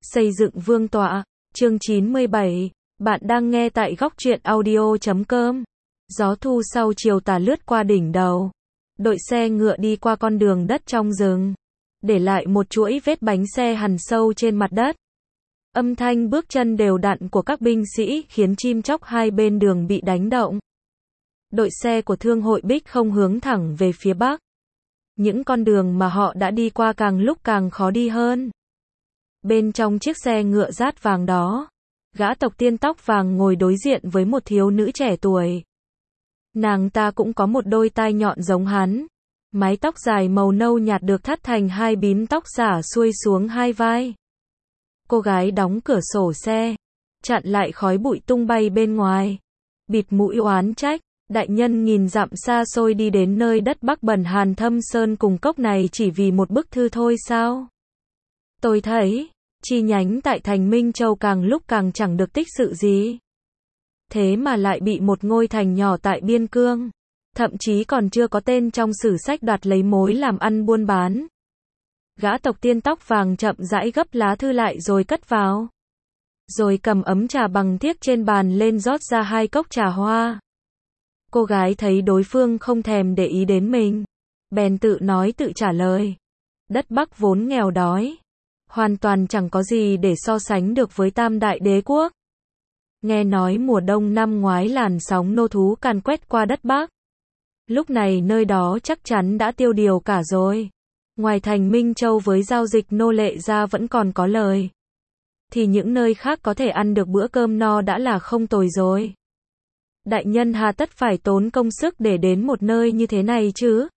Xây dựng vương tọa, chương 97, bạn đang nghe tại góc truyện audio.com. Gió thu sau chiều tà lướt qua đỉnh đầu. Đội xe ngựa đi qua con đường đất trong rừng, để lại một chuỗi vết bánh xe hằn sâu trên mặt đất. Âm thanh bước chân đều đặn của các binh sĩ khiến chim chóc hai bên đường bị đánh động. Đội xe của Thương hội Bích không hướng thẳng về phía bắc. Những con đường mà họ đã đi qua càng lúc càng khó đi hơn. Bên trong chiếc xe ngựa dát vàng đó, gã tộc tiên tóc vàng ngồi đối diện với một thiếu nữ trẻ tuổi. Nàng ta cũng có một đôi tai nhọn giống hắn. Mái tóc dài màu nâu nhạt được thắt thành hai bím tóc xả xuôi xuống hai vai. Cô gái đóng cửa sổ xe, chặn lại khói bụi tung bay bên ngoài. Bịt mũi oán trách, đại nhân nghìn dặm xa xôi đi đến nơi đất Bắc bần hàn thâm sơn cùng cốc này chỉ vì một bức thư thôi sao? Tôi thấy, chi nhánh tại thành Minh Châu càng lúc càng chẳng được tích sự gì. Thế mà lại bị một ngôi thành nhỏ tại Biên Cương, thậm chí còn chưa có tên trong sử sách đoạt lấy mối làm ăn buôn bán. Gã tộc tiên tóc vàng chậm rãi gấp lá thư lại rồi cất vào. Rồi cầm ấm trà bằng thiếc trên bàn lên rót ra hai cốc trà hoa. Cô gái thấy đối phương không thèm để ý đến mình, bèn tự nói tự trả lời. Đất Bắc vốn nghèo đói, hoàn toàn chẳng có gì để so sánh được với Tam Đại Đế Quốc. Nghe nói mùa đông năm ngoái làn sóng nô thú càn quét qua đất Bắc. Lúc này nơi đó chắc chắn đã tiêu điều cả rồi. Ngoài thành Minh Châu với giao dịch nô lệ ra vẫn còn có lời, thì những nơi khác có thể ăn được bữa cơm no đã là không tồi rồi. Đại nhân hà tất phải tốn công sức để đến một nơi như thế này chứ?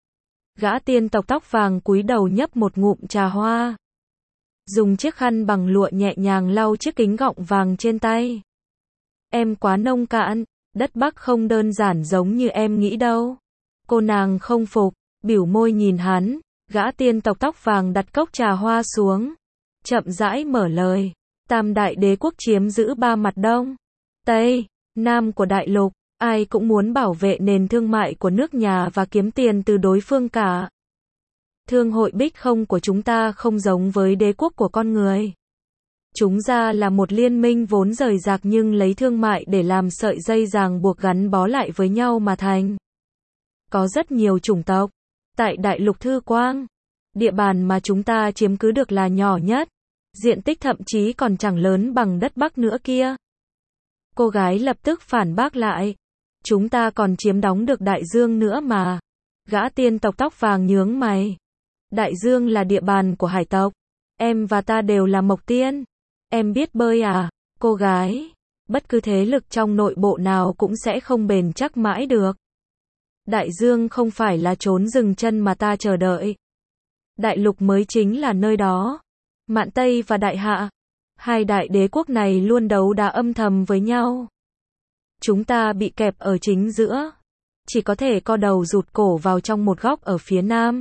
Gã tiên tộc tóc vàng cúi đầu nhấp một ngụm trà hoa, dùng chiếc khăn bằng lụa nhẹ nhàng lau chiếc kính gọng vàng trên tay. Em quá nông cạn, đất Bắc không đơn giản giống như em nghĩ đâu. Cô nàng không phục, bỉu môi nhìn hắn. Gã tiên tộc tóc vàng đặt cốc trà hoa xuống, chậm rãi mở lời. Tam Đại Đế Quốc chiếm giữ ba mặt Đông, Tây, Nam của đại lục, ai cũng muốn bảo vệ nền thương mại của nước nhà và kiếm tiền từ đối phương cả. Thương hội Bích không của chúng ta không giống với đế quốc của con người. Chúng ta là một liên minh vốn rời rạc nhưng lấy thương mại để làm sợi dây ràng buộc gắn bó lại với nhau mà thành. Có rất nhiều chủng tộc. Tại đại lục Thư Quang, địa bàn mà chúng ta chiếm cứ được là nhỏ nhất, diện tích thậm chí còn chẳng lớn bằng đất Bắc nữa kia. Cô gái lập tức phản bác lại. Chúng ta còn chiếm đóng được Đại Dương nữa mà. Gã tiên tộc tóc vàng nhướng mày. Đại Dương là địa bàn của hải tộc. Em và ta đều là Mộc Tiên. Em biết bơi à? Cô gái, bất cứ thế lực trong nội bộ nào cũng sẽ không bền chắc mãi được. Đại Dương không phải là chốn dừng chân mà ta chờ đợi. Đại lục mới chính là nơi đó. Mạn Tây và Đại Hạ, hai đại đế quốc này luôn đấu đá âm thầm với nhau. Chúng ta bị kẹp ở chính giữa, chỉ có thể co đầu rụt cổ vào trong một góc ở phía Nam.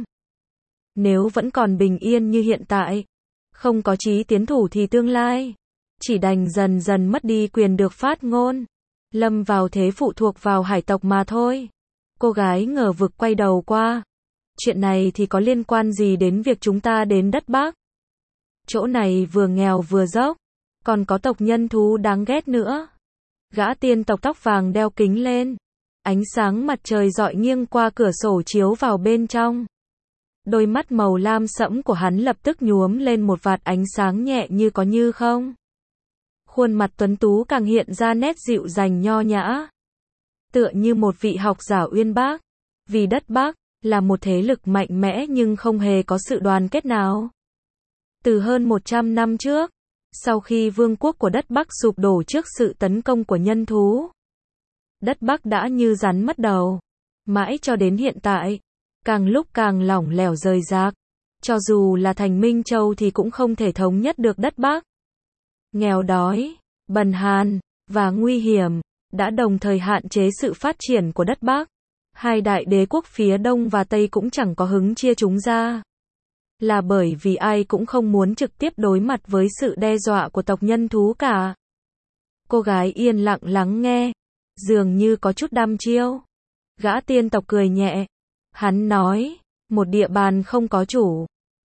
Nếu vẫn còn bình yên như hiện tại, không có chí tiến thủ thì tương lai chỉ đành dần dần mất đi quyền được phát ngôn, lâm vào thế phụ thuộc vào hải tộc mà thôi. Cô gái ngờ vực quay đầu qua. Chuyện này thì có liên quan gì đến việc chúng ta đến đất Bắc? Chỗ này vừa nghèo vừa dốc, còn có tộc nhân thú đáng ghét nữa. Gã tiên tộc tóc vàng đeo kính lên. Ánh sáng mặt trời rọi nghiêng qua cửa sổ chiếu vào bên trong. Đôi mắt màu lam sẫm của hắn lập tức nhuốm lên một vạt ánh sáng nhẹ như có như không. Khuôn mặt tuấn tú càng hiện ra nét dịu dàng nho nhã, tựa như một vị học giả uyên bác. Vì đất Bắc là một thế lực mạnh mẽ nhưng không hề có sự đoàn kết nào. Từ hơn 100 năm trước, sau khi vương quốc của đất Bắc sụp đổ trước sự tấn công của nhân thú, đất Bắc đã như rắn mất đầu. Mãi cho đến hiện tại, càng lúc càng lỏng lẻo rời rạc. Cho dù là thành Minh Châu thì cũng không thể thống nhất được đất Bắc. Nghèo đói, bần hàn và nguy hiểm đã đồng thời hạn chế sự phát triển của đất Bắc. Hai đại đế quốc phía Đông và Tây cũng chẳng có hứng chia chúng ra. Là bởi vì ai cũng không muốn trực tiếp đối mặt với sự đe dọa của tộc nhân thú cả. Cô gái yên lặng lắng nghe, dường như có chút đăm chiêu. Gã tiên tộc cười nhẹ. Hắn nói, một địa bàn không có chủ,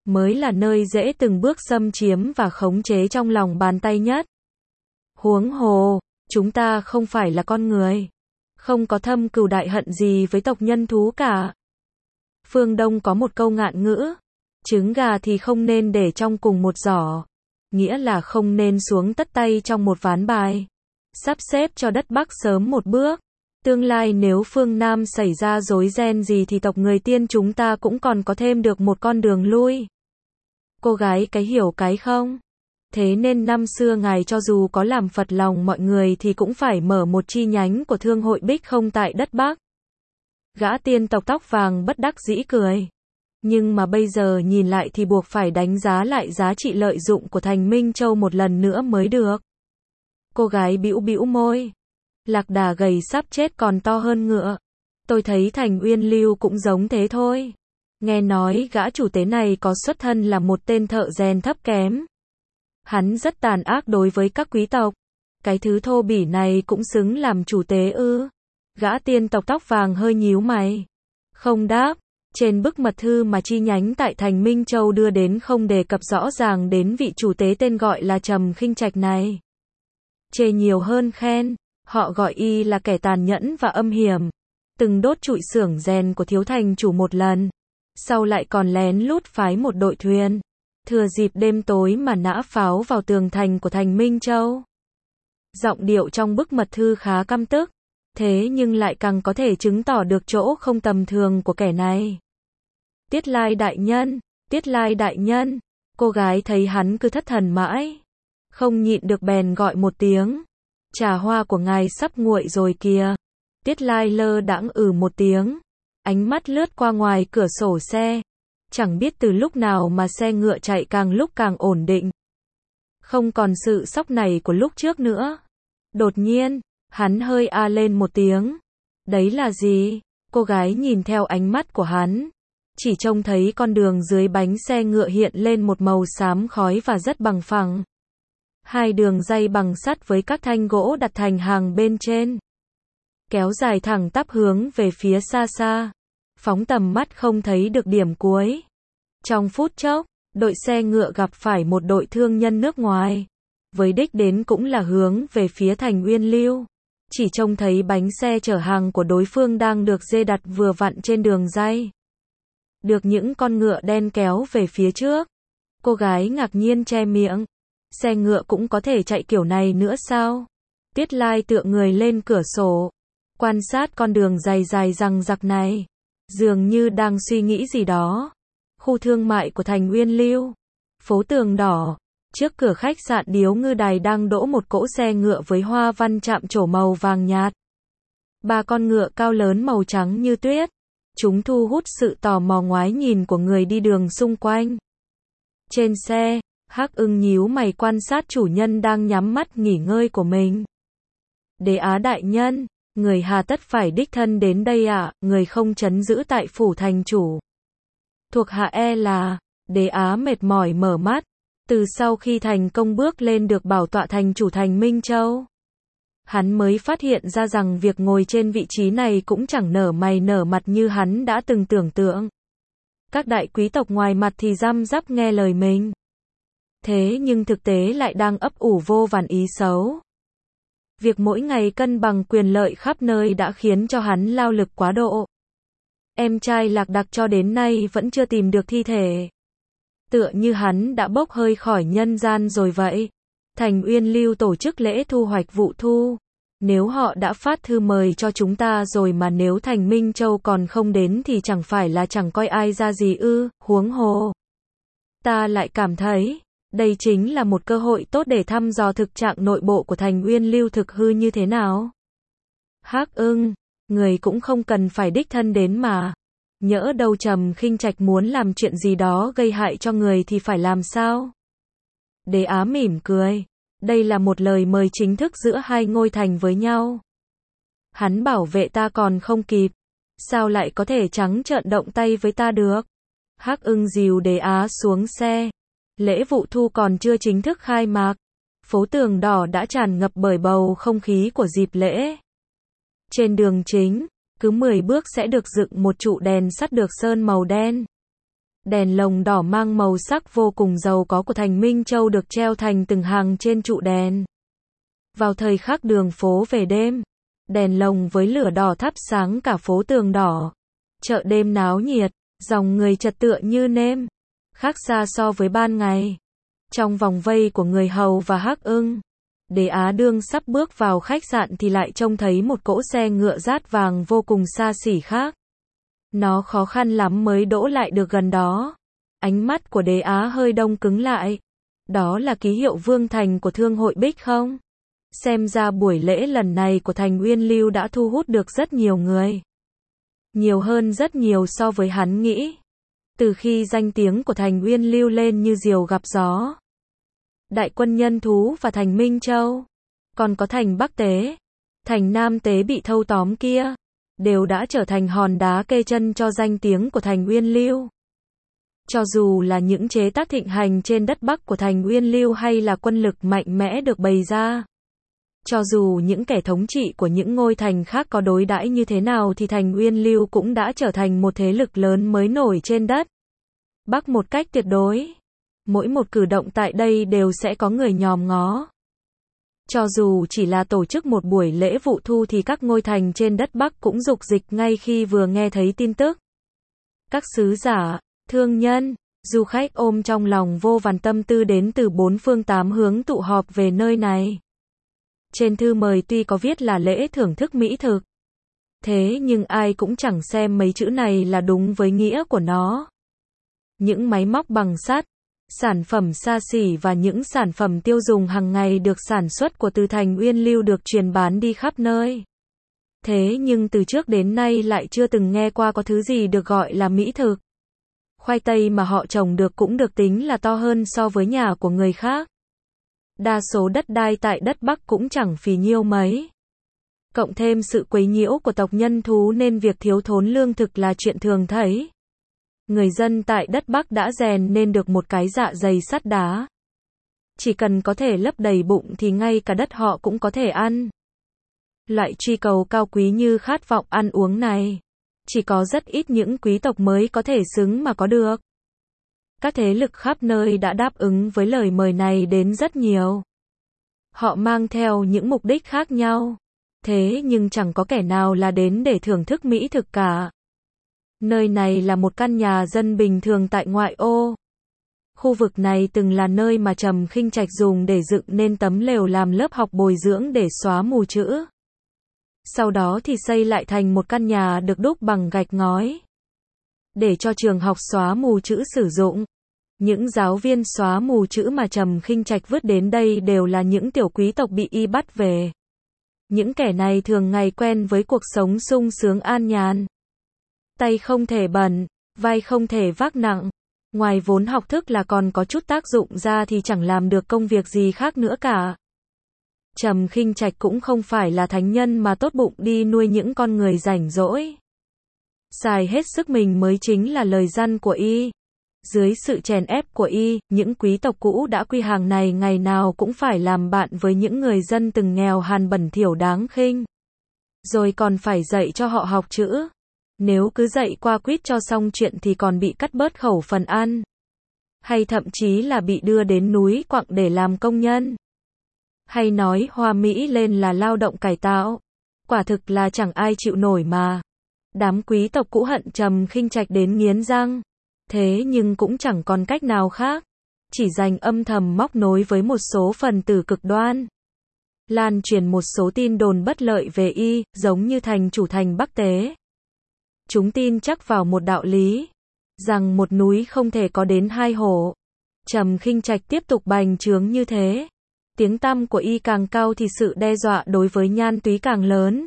mới là nơi dễ từng bước xâm chiếm và khống chế trong lòng bàn tay nhất. Huống hồ, chúng ta không phải là con người, không có thâm cừu đại hận gì với tộc nhân thú cả. Phương Đông có một câu ngạn ngữ, trứng gà thì không nên để trong cùng một giỏ, nghĩa là không nên xuống tất tay trong một ván bài. Sắp xếp cho đất Bắc sớm một bước. Tương lai nếu phương Nam xảy ra rối ren gì thì tộc người Tiên chúng ta cũng còn có thêm được một con đường lui. Cô gái cái hiểu cái không? Thế nên năm xưa ngài cho dù có làm phật lòng mọi người thì cũng phải mở một chi nhánh của thương hội Bích Không tại đất Bắc. Gã tiên tộc tóc vàng bất đắc dĩ cười. Nhưng mà bây giờ nhìn lại thì buộc phải đánh giá lại giá trị lợi dụng của Thành Minh Châu một lần nữa mới được. Cô gái bĩu bĩu môi. Lạc đà gầy sắp chết còn to hơn ngựa. Tôi thấy Thành Uyên Lưu cũng giống thế thôi. Nghe nói gã chủ tế này có xuất thân là một tên thợ rèn thấp kém. Hắn rất tàn ác đối với các quý tộc. Cái thứ thô bỉ này cũng xứng làm chủ tế ư? Gã tiên tộc tóc vàng hơi nhíu mày. Không đáp. Trên bức mật thư mà chi nhánh tại Thành Minh Châu đưa đến không đề cập rõ ràng đến vị chủ tế tên gọi là Trầm Khinh Trạch này. Chê nhiều hơn khen. Họ gọi y là kẻ tàn nhẫn và âm hiểm. Từng đốt trụi xưởng rèn của thiếu thành chủ một lần. Sau lại còn lén lút phái một đội thuyền. Thừa dịp đêm tối mà nã pháo vào tường thành của Thành Minh Châu. Giọng điệu trong bức mật thư khá căm tức. Thế nhưng lại càng có thể chứng tỏ được chỗ không tầm thường của kẻ này. Tiết Lai đại nhân, Tiết Lai đại nhân. Cô gái thấy hắn cứ thất thần mãi. Không nhịn được bèn gọi một tiếng. Trà hoa của ngài sắp nguội rồi kìa. Tiết Lai lơ đãng một tiếng. Ánh mắt lướt qua ngoài cửa sổ xe. Chẳng biết từ lúc nào mà xe ngựa chạy càng lúc càng ổn định. Không còn sự sóc nảy của lúc trước nữa. Đột nhiên, hắn hơi a lên một tiếng. Đấy là gì? Cô gái nhìn theo ánh mắt của hắn. Chỉ trông thấy con đường dưới bánh xe ngựa hiện lên một màu xám khói và rất bằng phẳng. Hai đường ray bằng sắt với các thanh gỗ đặt thành hàng bên trên. Kéo dài thẳng tắp hướng về phía xa xa. Phóng tầm mắt không thấy được điểm cuối. Trong phút chốc, đội xe ngựa gặp phải một đội thương nhân nước ngoài. Với đích đến cũng là hướng về phía Thành Uyên Lưu. Chỉ trông thấy bánh xe chở hàng của đối phương đang được dê đặt vừa vặn trên đường ray. Được những con ngựa đen kéo về phía trước. Cô gái ngạc nhiên che miệng. Xe ngựa cũng có thể chạy kiểu này nữa sao? Tiết Lai tựa người lên cửa sổ. Quan sát con đường dài dài răng rặc này. Dường như đang suy nghĩ gì đó. Khu thương mại của Thành Uyên Lưu. Phố tường đỏ. Trước cửa khách sạn Điếu Ngư Đài đang đỗ một cỗ xe ngựa với hoa văn chạm trổ màu vàng nhạt. Ba con ngựa cao lớn màu trắng như tuyết. Chúng thu hút sự tò mò ngoái nhìn của người đi đường xung quanh. Trên xe, Hắc Ưng nhíu mày quan sát chủ nhân đang nhắm mắt nghỉ ngơi của mình. Đế Á đại nhân, người hà tất phải đích thân đến đây ạ, người không trấn giữ tại phủ thành chủ. Thuộc hạ e là, Đế Á mệt mỏi mở mắt. Từ sau khi thành công bước lên được bảo tọa thành chủ Thành Minh Châu, hắn mới phát hiện ra rằng việc ngồi trên vị trí này cũng chẳng nở mày nở mặt như hắn đã từng tưởng tượng. Các đại quý tộc ngoài mặt thì răm rắp nghe lời mình. Thế nhưng thực tế lại đang ấp ủ vô vàn ý xấu. Việc mỗi ngày cân bằng quyền lợi khắp nơi đã khiến cho hắn lao lực quá độ. Em trai Lạc Đặc cho đến nay vẫn chưa tìm được thi thể. Tựa như hắn đã bốc hơi khỏi nhân gian rồi vậy. Thành Uyên Lưu tổ chức lễ thu hoạch vụ thu. Nếu họ đã phát thư mời cho chúng ta rồi mà nếu Thành Minh Châu còn không đến thì chẳng phải là chẳng coi ai ra gì ư, huống hồ. Ta lại cảm thấy, đây chính là một cơ hội tốt để thăm dò thực trạng nội bộ của Thành Uyên Lưu thực hư như thế nào. Hắc Ưng, người cũng không cần phải đích thân đến mà. Nhỡ đâu Trầm Khinh Trạch muốn làm chuyện gì đó gây hại cho người thì phải làm sao? Đế Á mỉm cười. Đây là một lời mời chính thức giữa hai ngôi thành với nhau. Hắn bảo vệ ta còn không kịp. Sao lại có thể trắng trợn động tay với ta được? Hắc Ưng dìu Đế Á xuống xe. Lễ vụ thu còn chưa chính thức khai mạc. Phố tường đỏ đã tràn ngập bởi bầu không khí của dịp lễ. Trên đường chính, cứ 10 bước sẽ được dựng một trụ đèn sắt được sơn màu đen. Đèn lồng đỏ mang màu sắc vô cùng giàu có của thành Minh Châu được treo thành từng hàng trên trụ đèn. Vào thời khắc đường phố về đêm, đèn lồng với lửa đỏ thắp sáng cả phố tường đỏ. Chợ đêm náo nhiệt, dòng người trật tựa như nêm, khác xa so với ban ngày. Trong vòng vây của người hầu và Hắc Ưng, Đế Á Đương sắp bước vào khách sạn thì lại trông thấy một cỗ xe ngựa dát vàng vô cùng xa xỉ khác. Nó khó khăn lắm mới đỗ lại được gần đó. Ánh mắt của Đế Á hơi đông cứng lại. Đó là ký hiệu vương thành của thương hội Bích không? Xem ra buổi lễ lần này của thành Uyên Lưu đã thu hút được rất nhiều người. Nhiều hơn rất nhiều so với hắn nghĩ. Từ khi danh tiếng của thành Uyên Lưu lên như diều gặp gió, Đại Quân Nhân Thú và thành Minh Châu, còn có thành Bắc Tế, thành Nam Tế bị thâu tóm kia, đều đã trở thành hòn đá kê chân cho danh tiếng của thành Uyên Lưu. Cho dù là những chế tác thịnh hành trên đất Bắc của thành Uyên Lưu hay là quân lực mạnh mẽ được bày ra, cho dù những kẻ thống trị của những ngôi thành khác có đối đãi như thế nào thì thành Uyên Lưu cũng đã trở thành một thế lực lớn mới nổi trên đất Bắc một cách tuyệt đối. Mỗi một cử động tại đây đều sẽ có người nhòm ngó. Cho dù chỉ là tổ chức một buổi lễ vụ thu thì các ngôi thành trên đất Bắc cũng rục dịch ngay khi vừa nghe thấy tin tức. Các sứ giả, thương nhân, du khách ôm trong lòng vô vàn tâm tư đến từ bốn phương tám hướng tụ họp về nơi này. Trên thư mời tuy có viết là lễ thưởng thức mỹ thực, thế nhưng ai cũng chẳng xem mấy chữ này là đúng với nghĩa của nó. Những máy móc bằng sắt, sản phẩm xa xỉ và những sản phẩm tiêu dùng hàng ngày được sản xuất của từ thành Uyên Lưu được truyền bán đi khắp nơi. Thế nhưng từ trước đến nay lại chưa từng nghe qua có thứ gì được gọi là mỹ thực. Khoai tây mà họ trồng được cũng được tính là to hơn so với nhà của người khác. Đa số đất đai tại đất Bắc cũng chẳng phì nhiêu mấy. Cộng thêm sự quấy nhiễu của tộc nhân thú nên việc thiếu thốn lương thực là chuyện thường thấy. Người dân tại đất Bắc đã rèn nên được một cái dạ dày sắt đá. Chỉ cần có thể lấp đầy bụng thì ngay cả đất họ cũng có thể ăn. Loại truy cầu cao quý như khát vọng ăn uống này, chỉ có rất ít những quý tộc mới có thể xứng mà có được. Các thế lực khắp nơi đã đáp ứng với lời mời này đến rất nhiều. Họ mang theo những mục đích khác nhau. Thế nhưng chẳng có kẻ nào là đến để thưởng thức mỹ thực cả. Nơi này là một căn nhà dân bình thường tại ngoại ô. Khu vực này từng là nơi mà Trầm Khinh Trạch dùng để dựng nên tấm lều làm lớp học bồi dưỡng để xóa mù chữ. Sau đó thì xây lại thành một căn nhà được đúc bằng gạch ngói, để cho trường học xóa mù chữ sử dụng. Những giáo viên xóa mù chữ mà Trầm Khinh Trạch vứt đến đây đều là những tiểu quý tộc bị y bắt về. Những kẻ này thường ngày quen với cuộc sống sung sướng an nhàn. Tay không thể bẩn, vai không thể vác nặng. Ngoài vốn học thức là còn có chút tác dụng ra thì chẳng làm được công việc gì khác nữa cả. Trầm Khinh Trạch cũng không phải là thánh nhân mà tốt bụng đi nuôi những con người rảnh rỗi. Xài hết sức mình mới chính là lời răn của y. Dưới sự chèn ép của y, những quý tộc cũ đã quy hàng này ngày nào cũng phải làm bạn với những người dân từng nghèo hàn bẩn thỉu đáng khinh. Rồi còn phải dạy cho họ học chữ. Nếu cứ dạy qua quýt cho xong chuyện thì còn bị cắt bớt khẩu phần ăn. Hay thậm chí là bị đưa đến núi quặng để làm công nhân. Hay nói hoa mỹ lên là lao động cải tạo. Quả thực là chẳng ai chịu nổi mà. Đám quý tộc cũ hận Trầm Khinh Trạch đến nghiến răng. Thế nhưng cũng chẳng còn cách nào khác. Chỉ dành âm thầm móc nối với một số phần tử cực đoan. Lan truyền một số tin đồn bất lợi về y, giống như thành chủ thành Bắc Tế. Chúng tin chắc vào một đạo lý, rằng một núi không thể có đến hai hổ. Trầm Khinh Trạch tiếp tục bành trướng như thế. Tiếng tăm của y càng cao thì sự đe dọa đối với Nhan Túy càng lớn.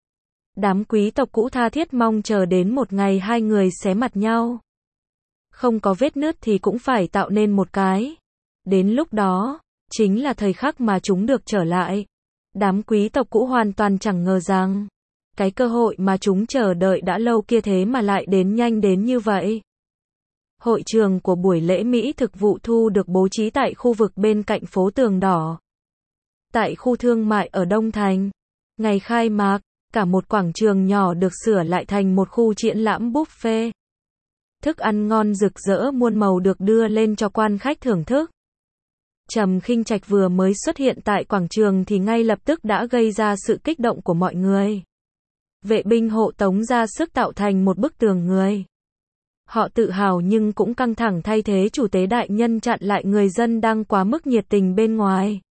Đám quý tộc cũ tha thiết mong chờ đến một ngày hai người xé mặt nhau. Không có vết nứt thì cũng phải tạo nên một cái. Đến lúc đó, chính là thời khắc mà chúng được trở lại. Đám quý tộc cũ hoàn toàn chẳng ngờ rằng, cái cơ hội mà chúng chờ đợi đã lâu kia thế mà lại đến nhanh đến như vậy. Hội trường của buổi lễ Mỹ thực vụ thu được bố trí tại khu vực bên cạnh phố Tường Đỏ. Tại khu thương mại ở Đông Thành. Ngày khai mạc, cả một quảng trường nhỏ được sửa lại thành một khu triển lãm buffet. Thức ăn ngon rực rỡ muôn màu được đưa lên cho quan khách thưởng thức. Trầm Khinh Trạch vừa mới xuất hiện tại quảng trường thì ngay lập tức đã gây ra sự kích động của mọi người. Vệ binh hộ tống ra sức tạo thành một bức tường người. Họ tự hào nhưng cũng căng thẳng thay thế chủ tế đại nhân chặn lại người dân đang quá mức nhiệt tình bên ngoài.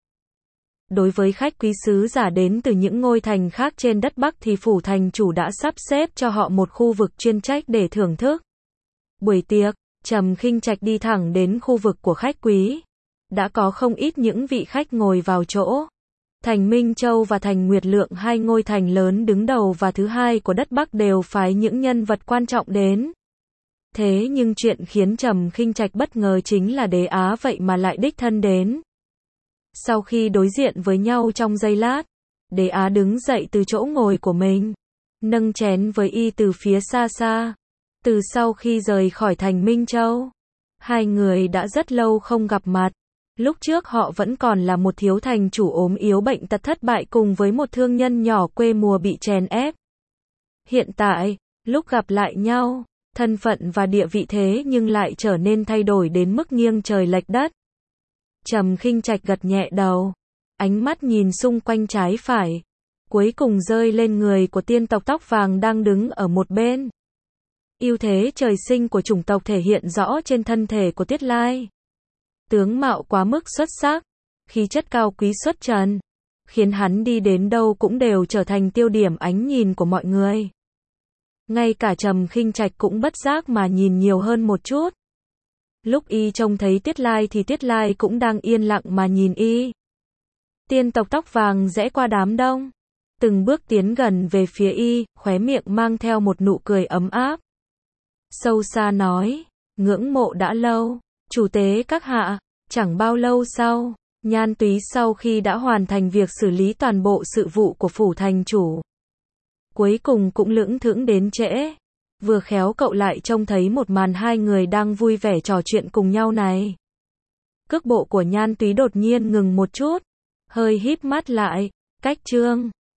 Đối với khách quý sứ giả đến từ những ngôi thành khác trên đất Bắc thì phủ thành chủ đã sắp xếp cho họ một khu vực chuyên trách để thưởng thức. Buổi tiệc, Trầm Khinh Trạch đi thẳng đến khu vực của khách quý. Đã có không ít những vị khách ngồi vào chỗ. Thành Minh Châu và thành Nguyệt Lượng, hai ngôi thành lớn đứng đầu và thứ hai của đất Bắc, đều phái những nhân vật quan trọng đến. Thế nhưng chuyện khiến Trầm Khinh Trạch bất ngờ chính là Đế Á vậy mà lại đích thân đến. Sau khi đối diện với nhau trong giây lát, Đế Á đứng dậy từ chỗ ngồi của mình, nâng chén với y từ phía xa xa. Từ sau khi rời khỏi thành Minh Châu, hai người đã rất lâu không gặp mặt. Lúc trước họ vẫn còn là một thiếu thành chủ ốm yếu bệnh tật thất bại cùng với một thương nhân nhỏ quê mùa bị chèn ép. Hiện tại, lúc gặp lại nhau, thân phận và địa vị thế nhưng lại trở nên thay đổi đến mức nghiêng trời lệch đất. Trầm Khinh Trạch gật nhẹ đầu, ánh mắt nhìn xung quanh trái phải, cuối cùng rơi lên người của tiên tộc tóc vàng đang đứng ở một bên. Ưu thế trời sinh của chủng tộc thể hiện rõ trên thân thể của Tiết Lai. Tướng mạo quá mức xuất sắc, khí chất cao quý xuất trần, khiến hắn đi đến đâu cũng đều trở thành tiêu điểm ánh nhìn của mọi người. Ngay cả Trầm Khinh Trạch cũng bất giác mà nhìn nhiều hơn một chút. Lúc y trông thấy Tiết Lai thì Tiết Lai cũng đang yên lặng mà nhìn y. Tiên tộc tóc vàng rẽ qua đám đông, từng bước tiến gần về phía y, khóe miệng mang theo một nụ cười ấm áp. Sâu xa nói, ngưỡng mộ đã lâu, chủ tế các hạ. Chẳng bao lâu sau, Nhan Túy sau khi đã hoàn thành việc xử lý toàn bộ sự vụ của phủ thành chủ, cuối cùng cũng lững thững đến trễ. Vừa khéo cậu lại trông thấy một màn hai người đang vui vẻ trò chuyện cùng nhau này. Cước bộ của Nhan Túy đột nhiên ngừng một chút, hơi híp mắt lại, cách Trương